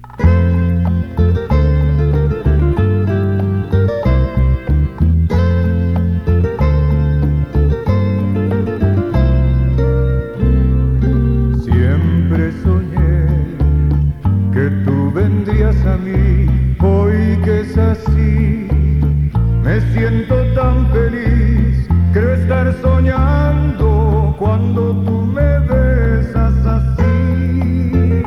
Siempre soñé que tú vendrías a mí, hoy que es así, me siento tan feliz, creo estar soñando cuando tú me besas así.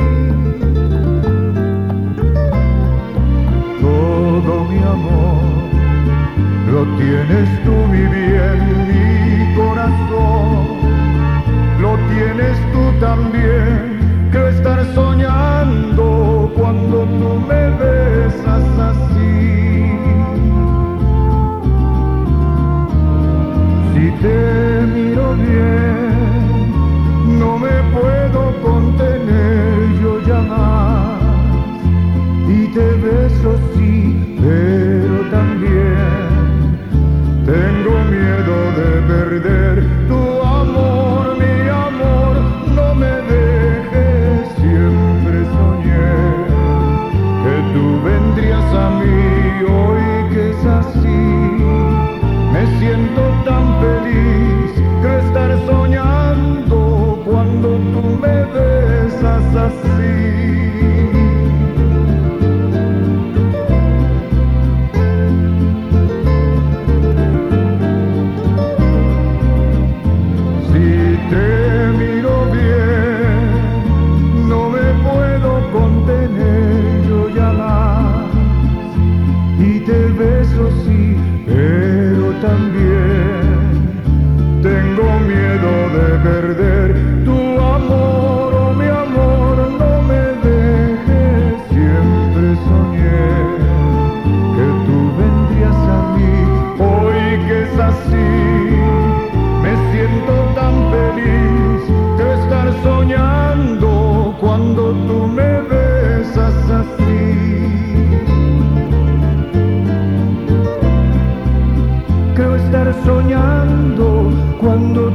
Todo mi amor lo tienes tú, mi bien, mi corazón, lo tienes tú también, creo estar soñando cuando tú me besas así. Si te miro bien, no me puedo contener yo ya más, y te beso sí, pero también tengo miedo de perder tu amor, mi amor, no me dejes. Siempre soñé que tú vendrías a mí, hoy que es así, me siento tan feliz que estar soñando cuando tú me besas así. También tengo miedo de perder tu amor, oh mi amor, no me dejes. Siempre soñé que tú vendrías a mí, hoy que es así, me siento tan feliz de estar soñando cuando tú me besas así. Creo estar soñando cuando